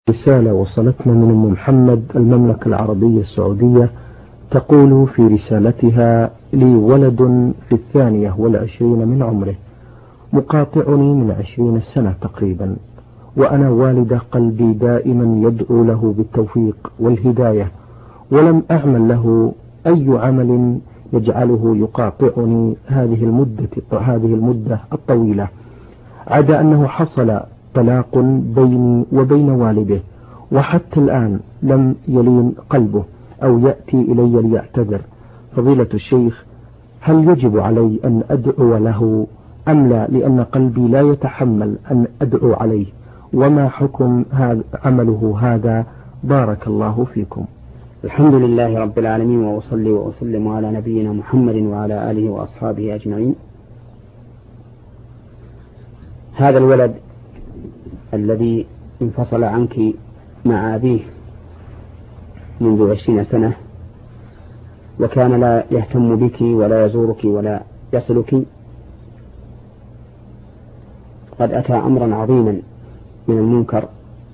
رسالة وصلتنا من أم محمد المملكة العربية السعودية، تقول في رسالتها: لي ولد في 22 من عمره، مقاطعني من 20 سنة تقريبا، وأنا والدة قلبي دائما يدعو له بالتوفيق والهداية، ولم أعمل له أي عمل يجعله يقاطعني هذه المدة الطويلة، عدا أنه حصل طلاق بيني وبين والده، وحتى الآن لم يلين قلبه أو يأتي إلي ليعتذر. فضيلة الشيخ، هل يجب علي أن أدعو له أم لا، لأن قلبي لا يتحمل أن أدعو عليه؟ وما حكم عمله هذا؟ بارك الله فيكم. الحمد لله رب العالمين، وأصلي وأسلم على نبينا محمد وعلى آله وأصحابه أجمعين. هذا الولد الذي انفصل عنك مع أبيه منذ 20 سنة، وكان لا يهتم بك ولا يزورك ولا يصلك، قد أتى أمرا عظيما من المنكر،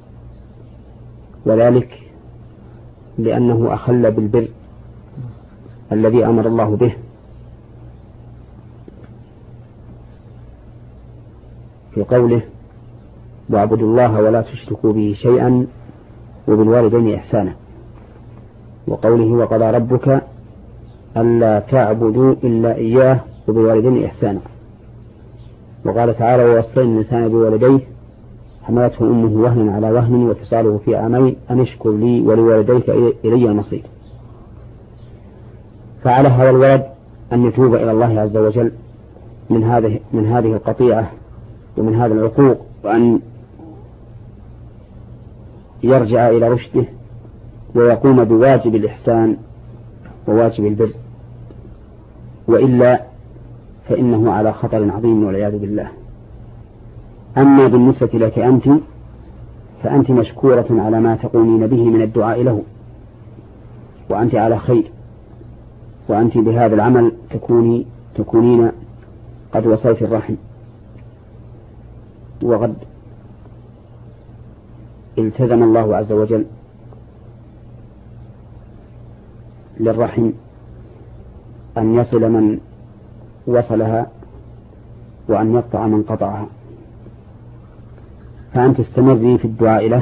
وذلك لأنه أخل بالبر الذي أمر الله به في قوله: واعبدوا الله ولا تشركوا به شيئا وبالوالدين إحسانا، وقوله: وقضى ربك ألا تعبدوا إلا إياه وبالوالدين إحسانا. وقال تعالى: ووصينا الإنسان بوالديه حملته أمه وهنا على وهن وفصاله في عامين أن اشكر لي ولوالديك إلي المصير. فعلى هذا الولد أن يتوب إلى الله عز وجل من هذه القطيعة ومن هذا العقوق، وأن يرجع إلى رشده ويقوم بواجب الإحسان وواجب البر، وإلا فإنه على خطر عظيم والعياذ بالله. أما بالنسبة لك أنت فأنت مشكورة على ما تقومين به من الدعاء له، وأنت على خير، وأنت بهذا العمل تكونين قد وصلت الرحم، وقد التزم الله عز وجل للرحم أن يصل من وصلها وأن يقطع من قطعها. فأنت استمري في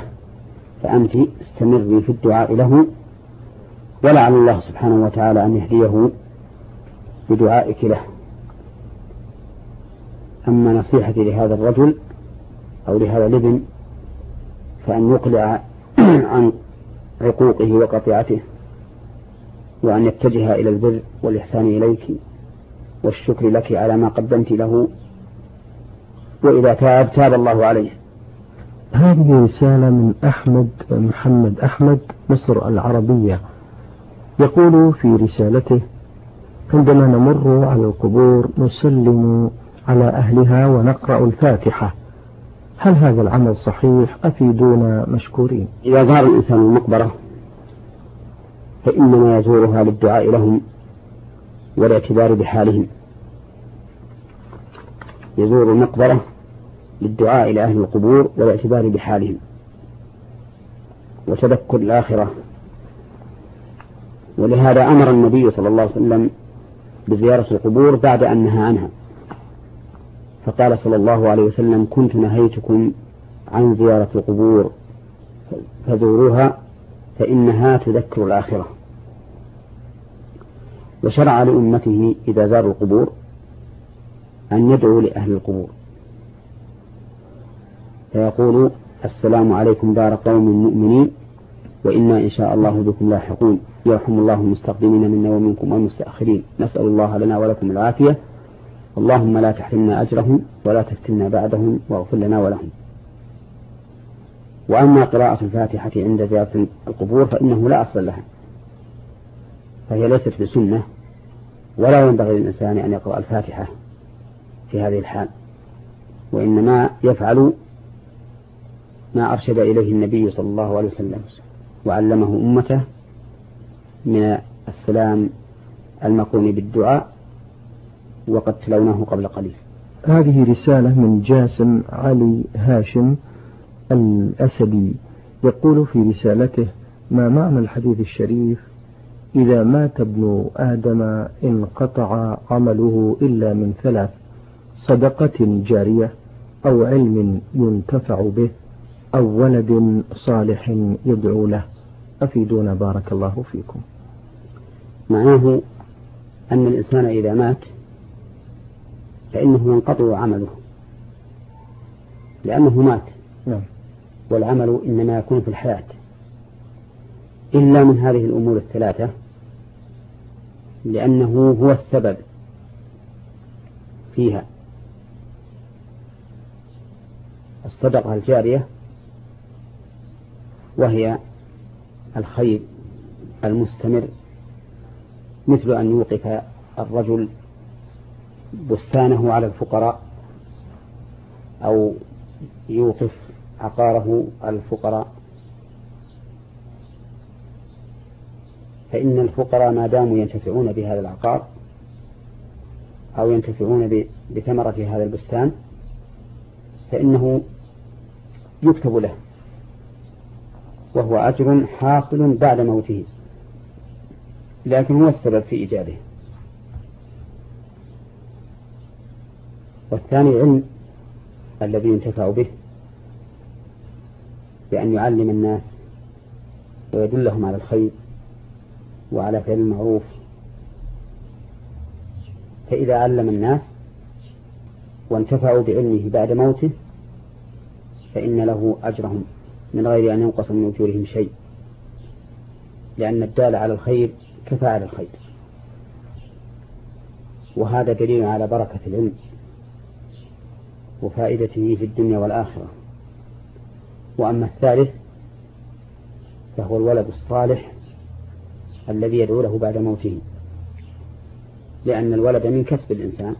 الدعاء له، ولعل الله سبحانه وتعالى أن يهديه بدعائك له. أما نصيحتي لهذا الرجل أو لهذا الابن فأن يقلع عن عقوقه وقطيعته، وأن يتجه إلى البر والإحسان إليك والشكر لك على ما قدمت له، وإذا تاب الله عليه. هذه رسالة من محمد أحمد مصر العربية، يقول في رسالته: عندما نمر على القبور نسلم على أهلها ونقرأ الفاتحة، هل هذا العمل صحيح؟ أفيدونا مشكورين. إذا زار الإنسان المقبرة فإنما يزورها للدعاء لهم والاعتبار بحالهم، يزور المقبرة للدعاء إلى أهل القبور والاعتبار بحالهم وتذكر الآخرة. ولهذا أمر النبي صلى الله عليه وسلم بزيارة القبور بعد أن نهى عنها، فقال صلى الله عليه وسلم: كنت نهيتكم عن زيارة القبور فزوروها فإنها تذكر الآخرة. وشرع لأمته إذا زاروا القبور أن يدعوا لأهل القبور، فيقول: السلام عليكم دار قوم مؤمنين وإنا إن شاء الله بكم لاحقون، يرحم الله المستقدمين منا ومنكم والمستأخرين، نسأل الله لنا ولكم العافية، اللهم لا تحرمنا أجرهم ولا تفتنا بعدهم واغفر لنا ولهم. وأما قراءة الفاتحة عند زيارة القبور فإنه لا أصل لها، فهي ليست بسنة، ولا ينبغي للإنسان أن يقرأ الفاتحة في هذه الحال، وإنما يفعل ما أرشد إليه النبي صلى الله عليه وسلم وعلمه أمته من السلام المقرون بالدعاء، وقد تلوناه قبل قليل. هذه رسالة من جاسم علي هاشم الأسدي، يقول في رسالته: ما معنى الحديث الشريف: إذا مات ابن آدم انقطع عمله إلا من ثلاث: صدقة جارية، أو علم ينتفع به، أو ولد صالح يدعو له. أفيدونا بارك الله فيكم. معناه أن الإنسان إذا مات فإنه ينقطع عمله لأنه مات. نعم. والعمل إنما يكون في الحياة إلا من هذه الأمور الثلاثة، لأنه هو السبب فيها: الصدقة الجارية، وهي الخير المستمر، مثل أن يوقف الرجل بستانه على الفقراء، أو يوقف عقاره على الفقراء، فإن الفقراء ما داموا ينتفعون بهذا العقار أو ينتفعون بثمرة هذا البستان فإنه يكتب له، وهو أجر حاصل بعد موته، لكن هو السبب في إيجاده. والثاني علم الذي ينتفع به، بأن يعلم الناس ويدلهم على الخير وعلى فعل المعروف، فإذا علم الناس وانتفعوا بعلمه بعد موته فإن له أجرهم من غير أن ينقص من أجورهم شيء، لأن الدال على الخير كفاعل الخير، وهذا دليل على بركة العلم وفائدته في الدنيا والآخرة. وأما الثالث فهو الولد الصالح الذي يدعو له بعد موته، لأن الولد من كسب الإنسان،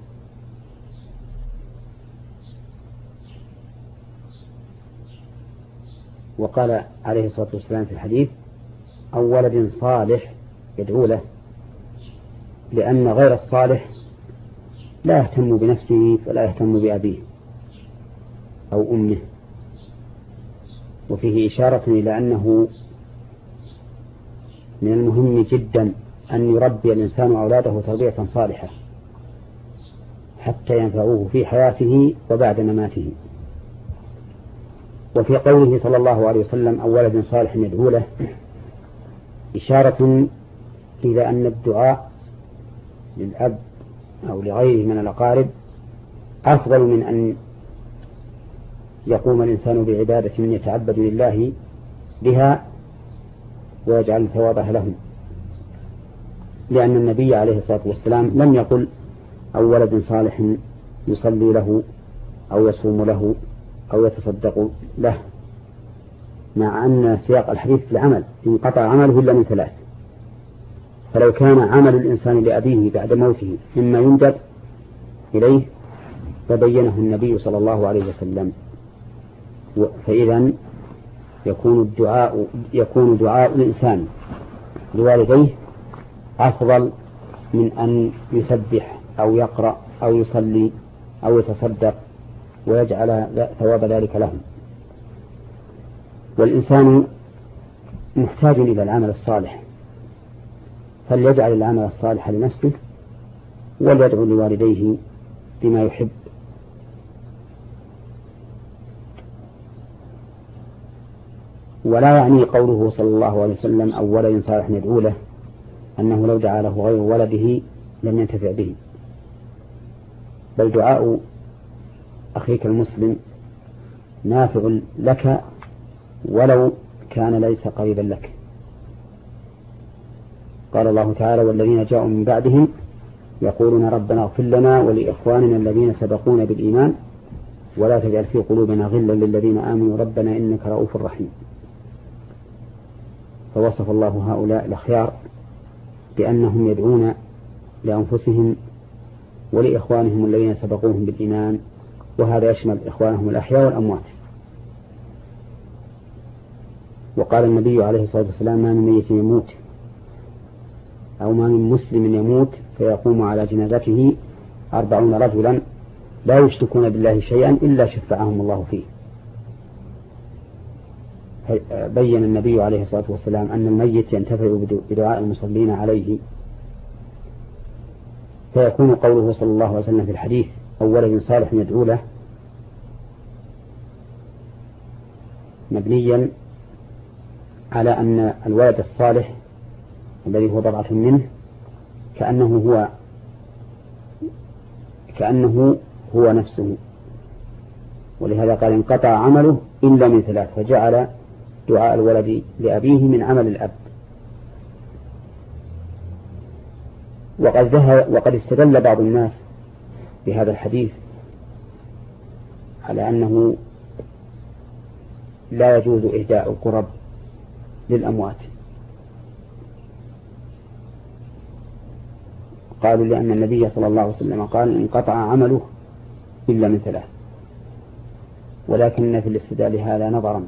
وقال عليه الصلاة والسلام في الحديث: أو ولد صالح يدعو له، لأن غير الصالح لا يهتم بنفسه فلا يهتم بأبيه أو أمه. وفيه إشارة إلى أنه من المهم جدا أن يربي الإنسان أولاده تربية صالحة حتى ينفعوه في حياته وبعد مماته. وفي قوله صلى الله عليه وسلم: أو ولد صالح يدعو له، إشارة إلى أن الدعاء للأب أو لغيره من الأقارب أفضل من أن يقوم الإنسان بعبادة من يتعبد لله بها ويجعل ثوابها لهم، لأن النبي عليه الصلاة والسلام لم يقل: أو ولد صالح يصلي له أو يصوم له أو يتصدق له، مع أن سياق الحديث في العمل انقطع عمله إلا من ثلاث. فلو كان عمل الإنسان لأبيه بعد موته مما يندب إليه فبينه النبي صلى الله عليه وسلم، فإذا يكون دعاء الإنسان لوالديه أفضل من أن يسبح أو يقرأ أو يصلي أو يتصدق ويجعل ثواب ذلك لهم. والإنسان محتاج إلى العمل الصالح، فليجعل العمل الصالح لنفسه وليدعو لوالديه بما يحب. ولا يعني قوله صلى الله عليه وسلم: أو ولد صالح يدعو له أنه لو دعا له غير ولده لم ينتفع به، بل دعاء أخيك المسلم نافع لك ولو كان ليس قريبا لك. قال الله تعالى: والذين جاءوا من بعدهم يقولون ربنا اغفر لنا ولإخواننا الذين سبقونا بالإيمان ولا تجعل في قلوبنا غلا للذين آمنوا ربنا إنك رؤوف رحيم. فوصف الله هؤلاء الأخيار بأنهم يدعون لأنفسهم ولإخوانهم الذين سبقوهم بالإيمان، وهذا يشمل إخوانهم الأحياء والأموات. وقال النبي عليه الصلاة والسلام: ما من ميت يموت أو ما من مسلم يموت فيقوم على جنازته 40 رجلا لا يشركون بالله شيئا إلا شفعهم الله فيه. بين النبي عليه الصلاة والسلام أن الميت ينتفع بدعاء المصلين عليه، فيكون قوله صلى الله عليه وسلم في الحديث أو ولد صالح يدعو له مبنيا على أن الولد الصالح الذي هو بضعة منه كأنه هو نفسه، ولهذا قال انقطع عمله إلا من ثلاث، فجعل دعاء الولد لأبيه من عمل الأب. وقد استدل بعض الناس بهذا الحديث على أنه لا يجوز إهداء القرب للأموات، قالوا لأن النبي صلى الله عليه وسلم قال انقطع عمله إلا من ثلاث، ولكن في الاستدلال هذا نظرا،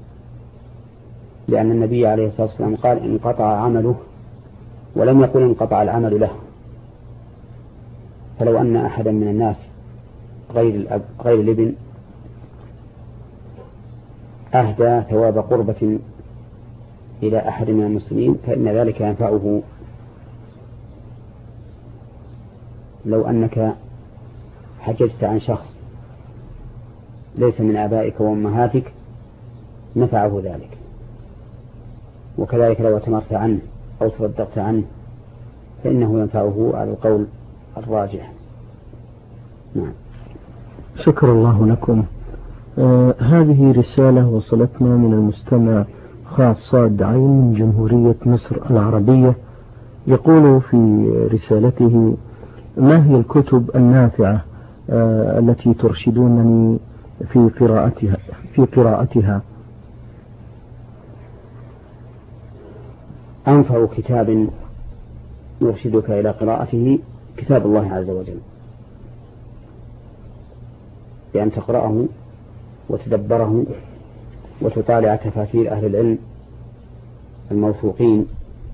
لأن النبي عليه الصلاة والسلام قال انقطع عمله ولم يقل انقطع العمل له. فلو أن أحدا من الناس غير الابن أهدى ثواب قربة إلى أحد من المسلمين فإن ذلك ينفعه. لو أنك حججت عن شخص ليس من آبائك وأمهاتك نفعه ذلك، وكذلك لو اعتمرت عنه أو تصدقت عنه فإنه ينفعه على القول الراجح. نعم. شكر الله لكم. هذه رسالة وصلتنا من المستمع صاد عين من جمهورية مصر العربية، يقول في رسالته: ما هي الكتب النافعة التي ترشدونني في قراءتها؟ أنفع كتاب يرشدك إلى قراءته كتاب الله عز وجل، بأن تقرأه وتدبره وتطالع تفاسير أهل العلم الموثوقين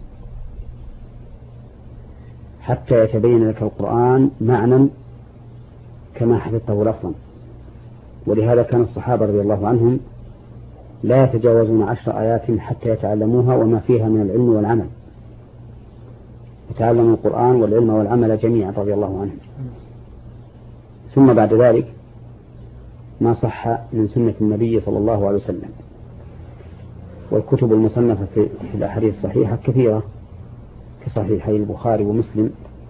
حتى يتبين لك القرآن معنى كما حفظته لفظا. ولهذا كان الصحابة رضي الله عنهم لا يتجاوزون 10 آيات حتى يتعلموها وما فيها من العلم والعمل، يتعلموا القرآن والعلم والعمل جميعا رضي الله عنهم. ثم بعد ذلك ما صح من سنة النبي صلى الله عليه وسلم. والكتب المصنفة في الأحاديث الصحيحة كثيرة كصحيحي البخاري ومسلم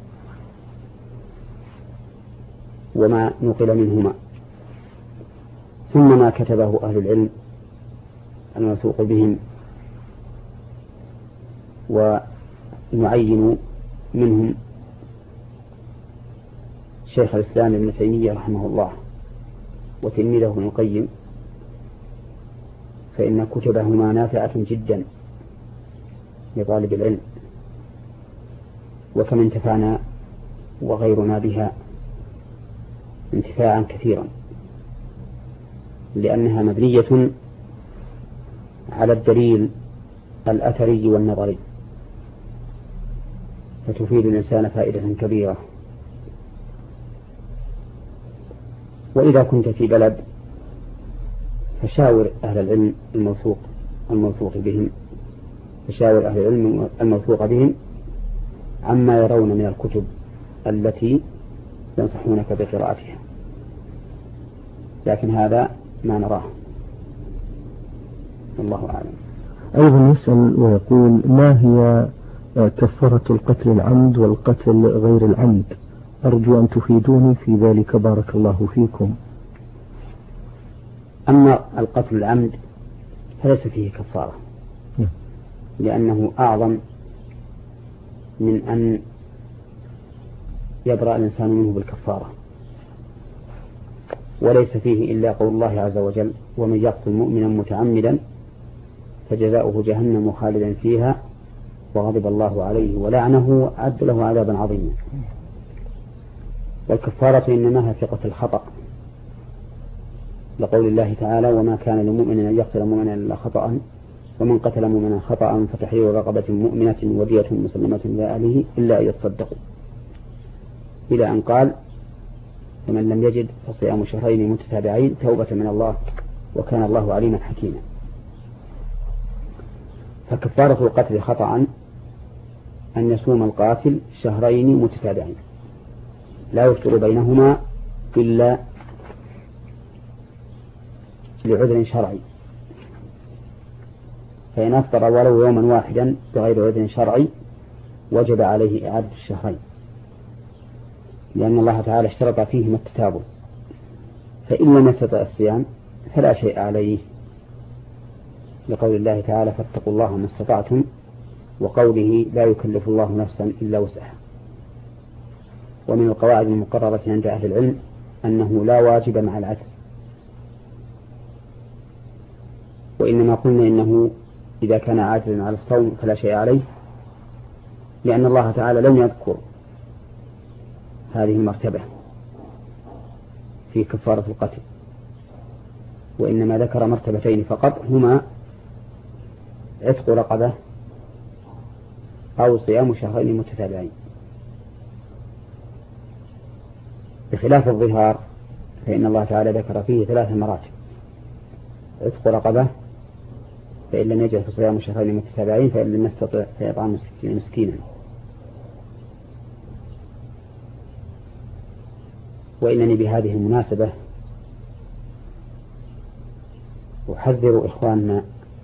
وما نقل منهما، ثم ما كتبه أهل العلم الموثوق بهم، ونعين منهم شيخ الإسلام ابن تيمية رحمه الله وتلميذه ابن القيم، فإن كتبهما نافعة جدا لطالب العلم، وكم انتفعنا وغيرنا بها انتفاعا كثيرا، لأنها مبنية على الدليل الأثري والنظري، فتفيد الإنسان فائدة كبيرة. وإذا كنت في بلد فشاور أهل العلم الموثوق بهم، فشاور أهل العلم الموثوق بهم عما يرون من الكتب التي ينصحونك بقراءتها، لكن هذا ما نراه، الله أعلم. أيضا يسأل ويقول: ما هي كفارة القتل العمد والقتل غير العمد؟ أرجو أن تفيدوني في ذلك بارك الله فيكم. أما القتل العمد فليس فيه كفارة، لأنه أعظم من أن يبرأ الإنسان منه بالكفارة، وليس فيه إلا قول الله عز وجل: ومن يقتل مؤمنا متعمدا فجزاؤه جهنم خالدا فيها وغضب الله عليه ولعنه وأعد له عذابا عظيما. والكفارة إنما هي في قتل الخطأ، لقول الله تعالى: وما كان لمؤمن أن يقتل مؤمنا إلا خطأ ومن قتل مؤمنا خطأ فتحرير رقبة مؤمنة ودية مسلمة إلى أهله إلا أن يصدقوا، إلى أن قال: ومن لم يجد فصيام شهرين متتابعين توبة من الله وكان الله عليما حكيما. فكفارة القتل خطأ أن يصوم القاتل شهرين متتابعين لا يفطر بينهما إلا لعذر شرعي، فإن أفطر ولو يوما واحدا بغير عذر شرعي وجب عليه إعادة الشهرين، لأن الله تعالى اشترط فيهما التتابع. فإن لم يستطع الصيام فلا شيء عليه، لقول الله تعالى فاتقوا الله ما استطعتم، وقوله لا يكلف الله نفسا إلا وسعها. ومن القواعد المقررة عند أهل العلم أنه لا واجب مع العجز، وإنما قلنا إنه إذا كان عاجزا على الصوم فلا شيء عليه، لأن الله تعالى لم يذكر هذه المرتبة في كفارة القتل، وإنما ذكر مرتبتين فقط، هما عتق رقبة أو صيام شهرين متتابعين. بخلاف الظهار فإن الله تعالى ذكر فيه 3 مراتب: عتق رقبة، فإن لم يجد فصيام شهرين متتابعين، فإن لم يستطع فإطعام 60 مسكينا. وإنني بهذه المناسبة أحذر إخواننا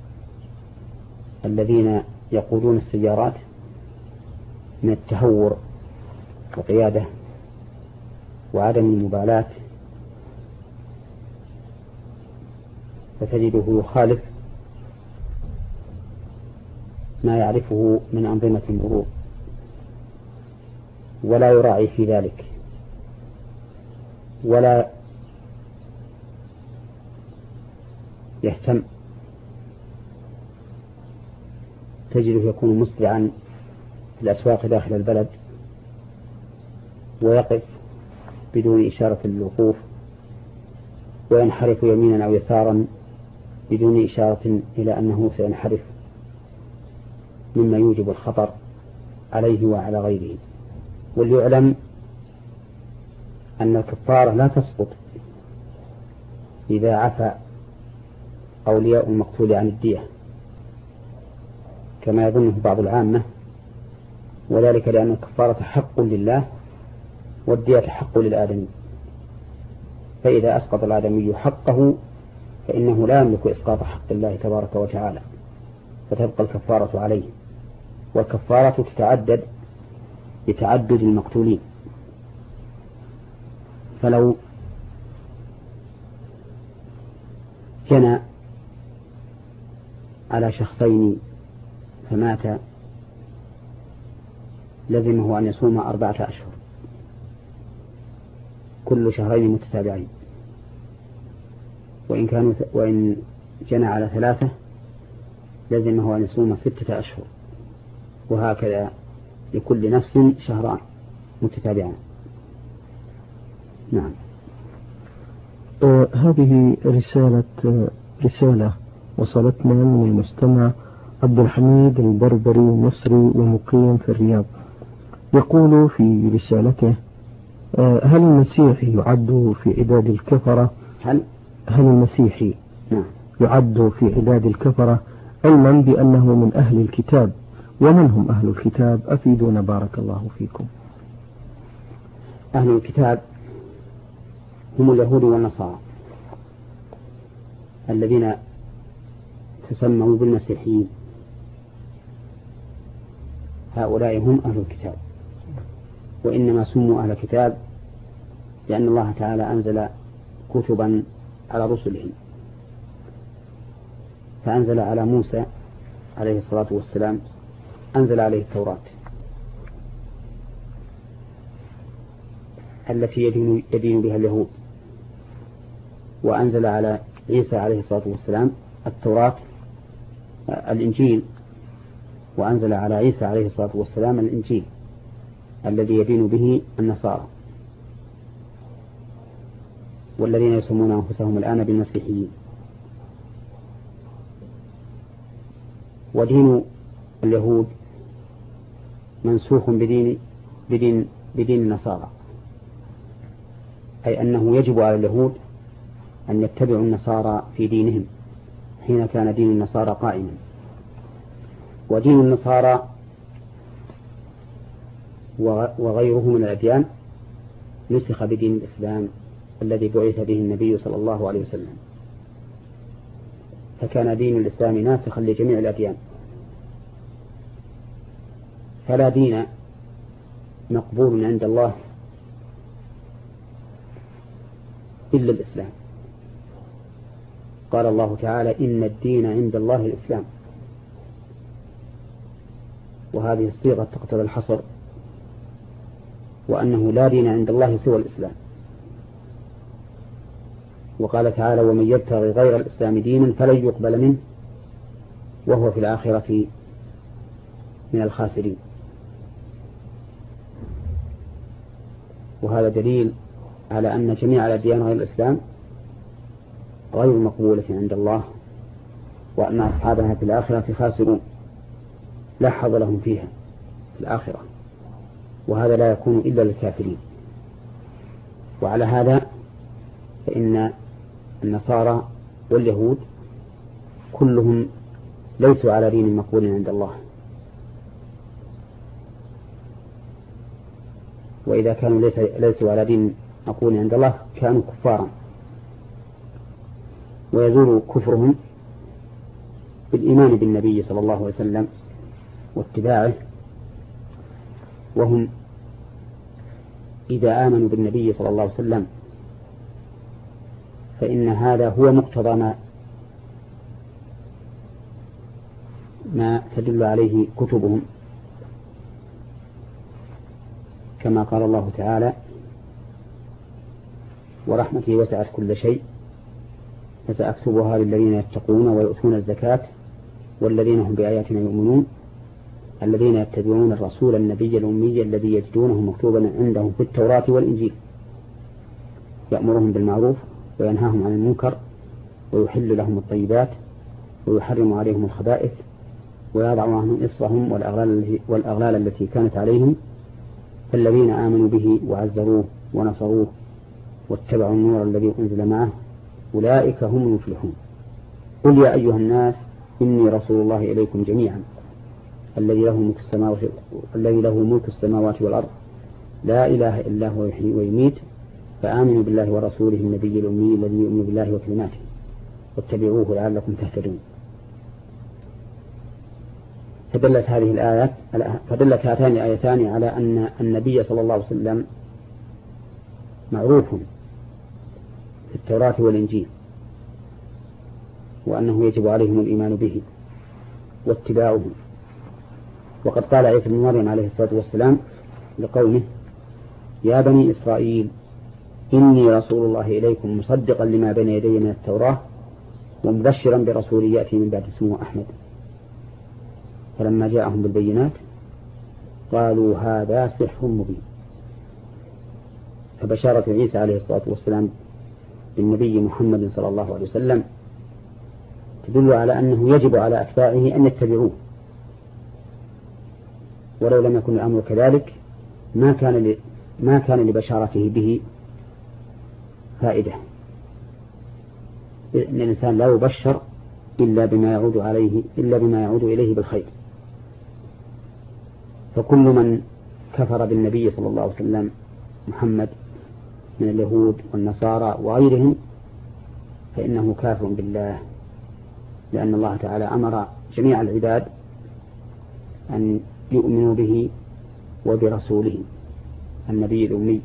الذين يقودون السيارات من التهور والقيادة وعدم المبالاة، فتجده يخالف ما يعرفه من أنظمة المرور ولا يراعي في ذلك، ولا يهتم، تجده يكون مسرعا في الأسواق داخل البلد ويقف بدون إشارة للوقوف، وينحرف يمينا أو يسارا بدون إشارة إلى أنه سينحرف، مما يوجب الخطر عليه وعلى غيره. وليعلم أن الكفارة لا تسقط إذا عفى أولياء المقتول عن الدية كما يظنه بعض العامة، وذلك لأن الكفارة حق لله والدية حق للآدمي، فإذا أسقط الآدمي حقه فإنه لا يملك إسقاط حق الله تبارك وتعالى، فتبقى الكفارة عليه. والكفارة تتعدد بتعدد المقتولين، فلو جنى على شخصين فمات لزمه أن يصوم 4 أشهر كل شهرين متتابعين، وإن جنى على 3 لزمه أن يصوم 6 أشهر، وهكذا لكل نفس شهران متتابعان. نعم. هذه رسالة وصلتنا من المستمع عبد الحميد البربري مصري ومقيم في الرياض. يقول في رسالته: هل المسيحي يعد في عداد الكفرة؟ هل المسيحي يعد في عداد الكفرة، علما بأنه من أهل الكتاب؟ ومن هم أهل الكتاب؟ أفيدونا بارك الله فيكم. أهل الكتاب هم اليهود والنصارى الذين تسموا بالمسيحيين، هؤلاء هم أهل الكتاب، وإنما سموا أهل الكتاب لأن الله تعالى أنزل كتبا على رسلهم، فأنزل على موسى عليه الصلاة والسلام أنزل عليه التوراة التي يدين بها اليهود، وأنزل على عيسى عليه الصلاة والسلام التوراة الإنجيل، وأنزل على عيسى عليه الصلاة والسلام الإنجيل الذي يدين به النصارى، والذين يسمون أنفسهم الآن بالمسيحيين. ودين اليهود منسوخ بدين النصارى، أي أنه يجب على اليهود أن يتبعوا النصارى في دينهم حين كان دين النصارى قائما، ودين النصارى وغيره من الأديان نسخ بدين الإسلام الذي بعث به النبي صلى الله عليه وسلم، فكان دين الإسلام ناسخا لجميع الأديان، فلا دين مقبول عند الله إلا الإسلام. قال الله تعالى: إن الدين عند الله الإسلام، وهذه الصيغة تقتضي الحصر، وأنه لا دين عند الله سوى الإسلام. وقال تعالى: ومن يبتغي غير الإسلام دينا فلن يقبل منه وهو في الآخرة من الخاسرين. وهذا دليل على أن جميع الأديان غير الإسلام غير مقبولة عند الله، وأن أصحابها في الآخرة خاسرون لا حظ لهم فيها في الآخرة، وهذا لا يكون إلا للكافرين. وعلى هذا فإن النصارى واليهود كلهم ليسوا على دين مقبول عند الله، وإذا كانوا ليسوا على دين مقبول عند الله كانوا كفارا، ويزول كفرهم بالإيمان بالنبي صلى الله عليه وسلم واتباعه. وهم إذا آمنوا بالنبي صلى الله عليه وسلم فإن هذا هو مقتضى ما تدل عليه كتبهم، كما قال الله تعالى: ورحمتي وسعت كل شيء فسأكتبها للذين يتقون ويؤتون الزكاة والذين هم بآياتنا يؤمنون الذين يتبعون الرسول النبي الأمي الذي يجدونه مكتوبا عندهم في التوراة والإنجيل يأمرهم بالمعروف وينهاهم عن المنكر ويحل لهم الطيبات ويحرم عليهم الخبائث ويضع عنهم إصرهم والأغلال التي كانت عليهم، فالذين آمنوا به وعزروه ونصروه واتبعوا النور الذي أنزل معه أولئك هم المفلحون. قل يا أيها الناس إني رسول الله إليكم جميعا الذي له ملك السماوات والأرض لا إله إلا هو يحيي ويميت فآمنوا بالله ورسوله النبي الأمي الذي يؤمن بالله وكلماته واتبعوه لعلكم تهتدون. فدلت هاتان الآيتان على أن النبي صلى الله عليه وسلم معروف في التوراة والإنجيل، وأنه يجب عليهم الإيمان به واتباعه. وقد قال عيسى بن مريم عليه الصلاة والسلام لقومه: يا بني إسرائيل إني رسول الله إليكم مصدقا لما بين يدي من التوراة ومبشرا برسول يأتي من بعد اسمه أحمد. فلما جاءهم بالبينات قالوا هذا سحر مبين. فبشارة عيسى عليه الصلاة والسلام بالنبي محمد صلى الله عليه وسلم تدل على أنه يجب على أتباعه أن يتبعوه، ولو لم يكن الأمر كذلك ما كان لبشارته به فائدة، لأن الإنسان لا يبشر إلا بما يعود إليه بالخير. فكل من كفر بالنبي صلى الله عليه وسلم محمد من اليهود والنصارى وغيرهم فإنه كافر بالله، لأن الله تعالى أمر جميع العباد أن يؤمنوا به وبرسوله النبي الأمي،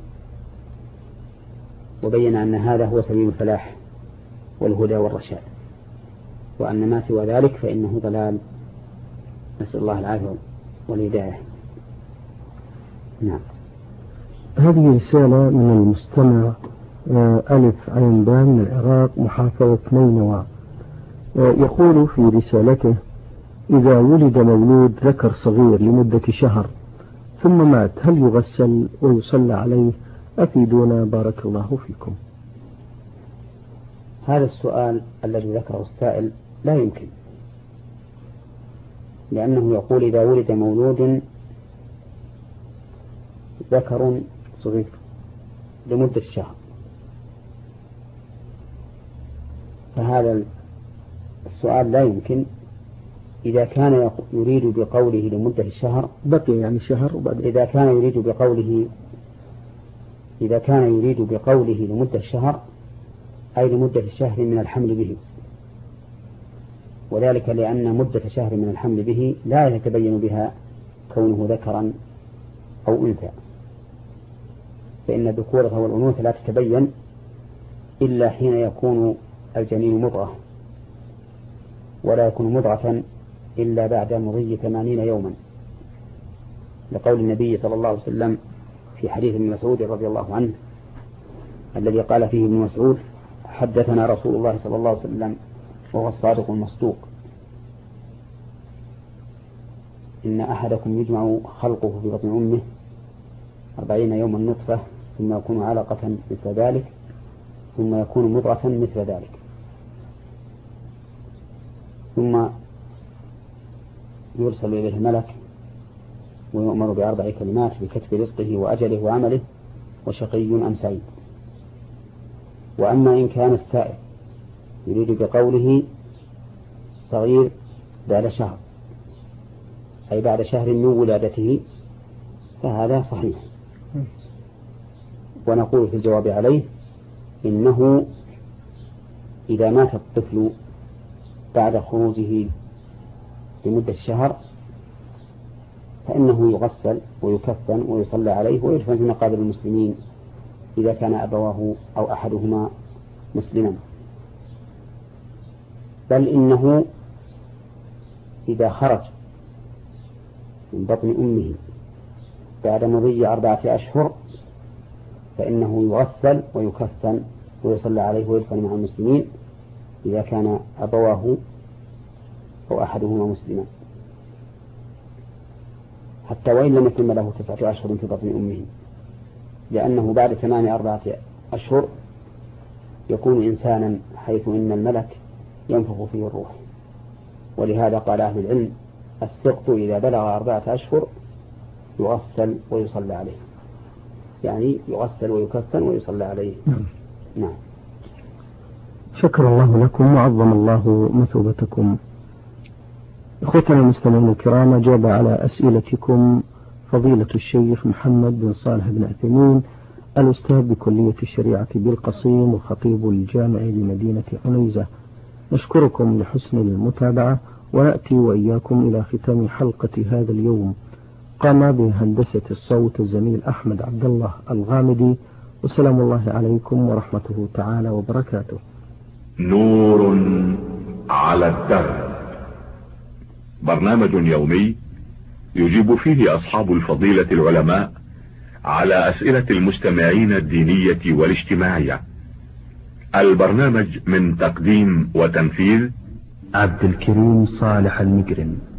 وبين أن هذا هو سبيل الفلاح والهدى والرشاد، وأن ما سوى ذلك فإنه ضلال، نسأل الله العافية والهداية. نعم. هذه رسالة من المستمع ألف عين باء من العراق محافظة نينوى، يقول في رسالته: إذا ولد مولود ذكر صغير لمدة شهر ثم مات هل يغسل ويصلى عليه؟ أفيدونا بارك الله فيكم. هذا السؤال الذي ذكره السائل لا يمكن، لأنه يقول إذا ولد مولود ذكر صغير لمدة شهر، فهذا السؤال لا يمكن إذا كان يريد بقوله لمدة الشهر بقي يعني شهر وبعد إذا كان يريد بقوله لمدة الشهر أي لمدة الشهر من الحمل به، وذلك لأن مدة شهر من الحمل به لا يتبين بها كونه ذكرا أو أنثى، فإن الذكورة والأنوثة لا تتبين إلا حين يكون الجنين مضغة، ولا يكون مضغة إلا بعد مضي 80 يوما، لقول النبي صلى الله عليه وسلم في حديث ابن مسعود رضي الله عنه الذي قال فيه ابن مسعود: حدثنا رسول الله صلى الله عليه وسلم وهو الصادق المصدوق: إن أحدكم يجمع خلقه في بطن أمه 40 يوما نطفة، ثم يكون علقة مثل ذلك، ثم يكون مضغة مثل ذلك، ثم يرسل إليه الملك ويؤمر ب4 كلمات بكتب رزقه وأجله وعمله وشقي أم سعيد. وأما إن كان السائل يريد بقوله صغير بعد شهر أي بعد شهر من ولادته فهذا صحيح، ونقول في الجواب عليه: إنه إذا مات الطفل بعد خروجه لمدة شهر فإنه يغسل ويكفن ويصلى عليه ويدفن في مقابر المسلمين إذا كان أبواه أو أحدهما مسلما، بل إنه إذا خرج من بطن أمه بعد مضي 4 أشهر فإنه يغسل ويكفن ويصلى عليه ويدفن مع المسلمين إذا كان أبواه أو أحدهما مسلما، حتى وإن لم يتم له 9 أشهر في بطن أمه، لأنه بعد تمام 4 أشهر يكون إنسانا، حيث إن الملك ينفخ فيه الروح. ولهذا قال أهل العلم: السقط إذا بلغ 4 أشهر يغسل ويصلى عليه، يعني يغسل ويكفن ويصلى عليه. نعم. شكر الله لكم وعظم الله مثوبتكم. إخوتنا المستمعين الكرام، أجاب على أسئلتكم فضيلة الشيخ محمد بن صالح بن عثيمين، الأستاذ بكلية الشريعة بالقصيم وخطيب الجامع بمدينة عنيزة. نشكركم لحسن المتابعة، ونأتي وإياكم إلى ختام حلقة هذا اليوم. قام بهندسة الصوت الزميل أحمد عبد الله الغامدي، وسلام الله عليكم ورحمته تعالى وبركاته. نور على الدرب، برنامج يومي يجيب فيه أصحاب الفضيلة العلماء على أسئلة المستمعين الدينية والاجتماعية. البرنامج من تقديم وتنفيذ عبد الكريم صالح المجرم.